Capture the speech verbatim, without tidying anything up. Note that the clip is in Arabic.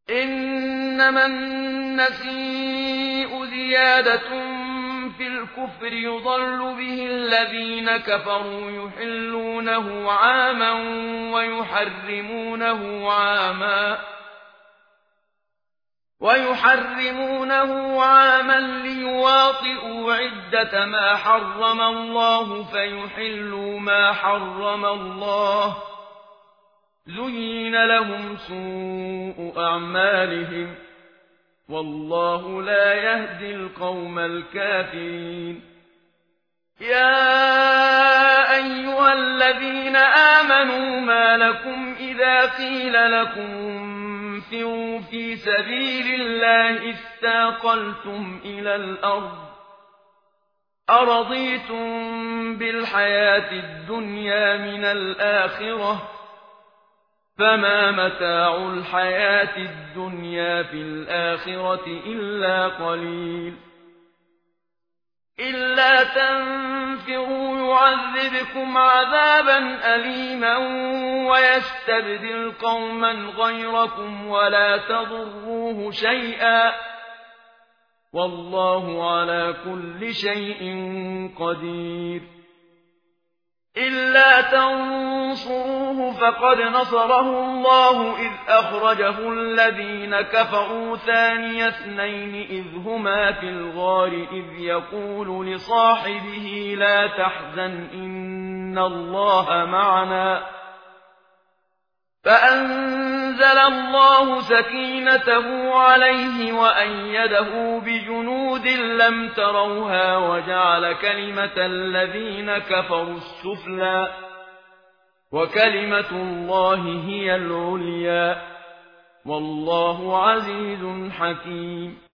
إنما النسيء زيادة في الكفر يضل به الذين كفروا يحلونه عاما ويحرمونه عاما ويحرمونه عاما ليواطئوا عدة ما حرم الله فيحلوا ما حرم الله زين لهم سوء أعمالهم والله لا يهدي القوم الكافرين يا أيها الذين آمنوا ما لكم إذا قيل لكم انفروا في سبيل الله استاقلتم إلى الأرض أرضيتم بالحياة الدنيا من الآخرة فما متاع الحياة الدنيا في الآخرة إلا قليل إلا تنفروا يعذبكم عذابا أليما ويستبدل قوما غيركم ولا تضروه شيئا والله على كل شيء قدير إلا تنصروه فقد نصره الله إذ أخرجه الذين كفروا ثاني اثنين إذ هما في الغار إذ يقول لصاحبه لا تحزن إن الله معنا فأنزل الله سكينته عليه وأيده بجنود لم تروها وجعل كلمة الذين كفروا السفلى وكلمة الله هي العليا والله عزيز حكيم